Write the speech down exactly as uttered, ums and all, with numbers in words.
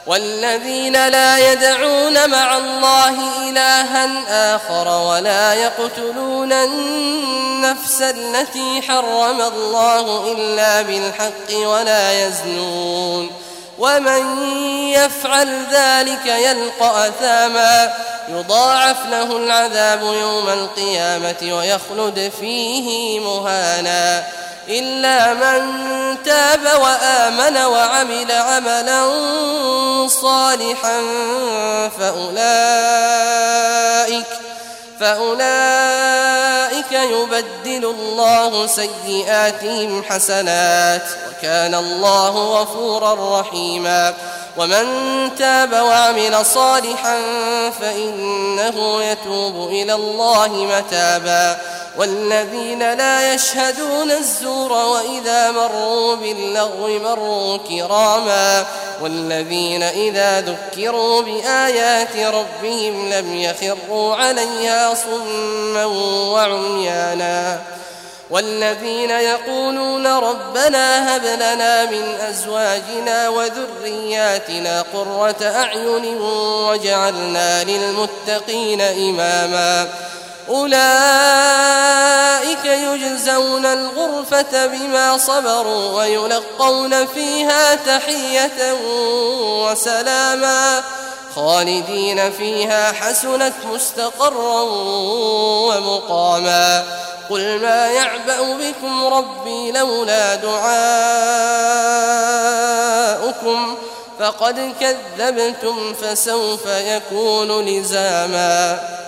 والذين لا يدعون مع الله إلها آخر ولا يقتلون النفس التي حرم الله إلا بالحق ولا يزنون ومن يفعل ذلك يلقى أثاما يضاعف له العذاب يوم القيامة ويخلد فيه مهانا إلا من تاب وآمن وعمل عملا صالحا فأولئك, فأولئك يبدل الله سيئاتهم حسنات وكان الله غفورا رحيما ومن تاب وعمل صالحا فإنه يتوب إلى الله متابا والذين لا يشهدون الزور وإذا مروا باللغو مروا كراما والذين إذا ذكروا بآيات ربهم لم يخروا عليها صما وعميانا والذين يقولون ربنا هب لنا من أزواجنا وذرياتنا قرة أعين وجعلنا للمتقين إماما أولئك يجزون الغرفة بما صبروا ويلقون فيها تحية وسلاما خالدين فيها حسنت مستقرا ومقاما قل ما يعبأ بكم ربي لولا دعاؤكم فقد كذبتم فسوف يكون لزاما.